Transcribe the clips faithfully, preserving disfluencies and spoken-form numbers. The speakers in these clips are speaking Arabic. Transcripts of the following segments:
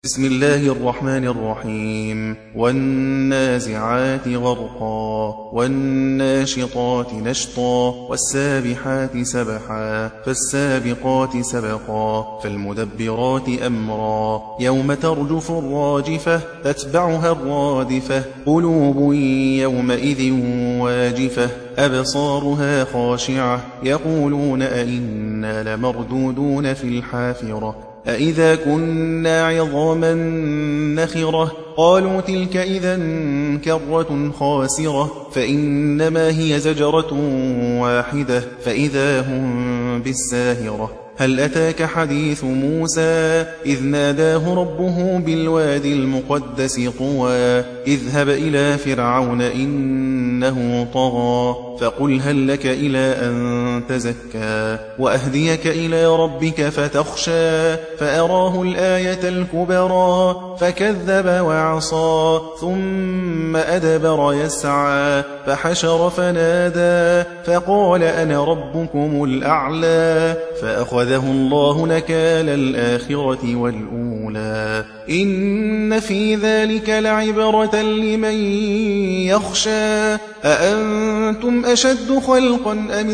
بسم الله الرحمن الرحيم والنازعات غرقا والناشطات نشطا والسابحات سبحا فالسابقات سبقا فالمدبرات أمرا يوم ترجف الراجفة تتبعها الرادفة قلوب يومئذ واجفة أبصارها خاشعة يقولون أئنا لمردودون في الحافرة أئذا كنا عظاما نخرة قالوا تلك إذا كرة خاسرة فإنما هي زجرة واحدة فإذا هم بالساهرة هل أتاك حديث موسى إذ ناداه ربه بالوادي المقدس طوى اذهب إلى فرعون إنه طغى فقل هل لك إلى أن تزكى وأهديك إلى ربك فتخشى فأراه الآية الكبرى فكذب وعصى ثم أدبر يسعى فحشر فنادى فقال أنا ربكم الأعلى فأخذه الله نكال الآخرة والأولى إن في ذلك لعبرة لمن يخشى أأنتم أشد خلقا أم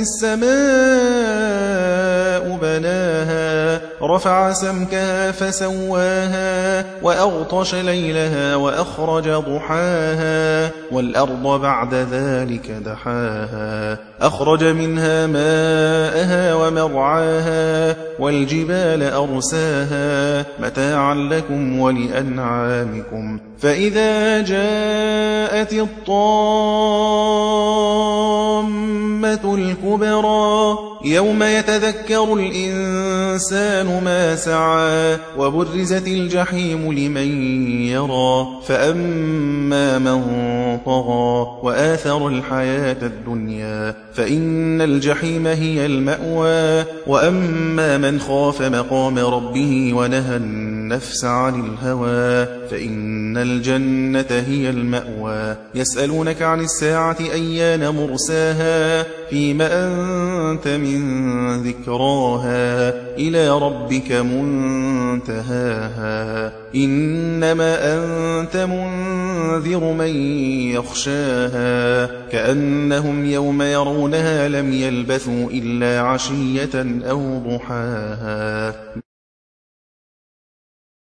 السماء بناها رفع سمكها فسواها وأغطش ليلها وأخرج ضحاها والأرض بعد ذلك دحاها أخرج منها ماءها ومرعاها والجبال أرساها متاعا لكم ولأنعامكم فإذا جاءت الطامة الكبرى يوم يتذكر الإنسان ما سعى وبرزت الجحيم لمن يرى فأما من طغى وآثر الحياة الدنيا فإن الجحيم هي المأوى وأما من خاف مقام ربه ونهى النفس عن الهوى فإن الجنة هي المأوى يسألونك عن الساعة أيان مرساها فيما أنت من ذكراها إلى ربك منتهاها إنما أنت منذر من يخشاها كأنهم يوم يرونها لم يلبثوا إلا عشية أو ضحاها.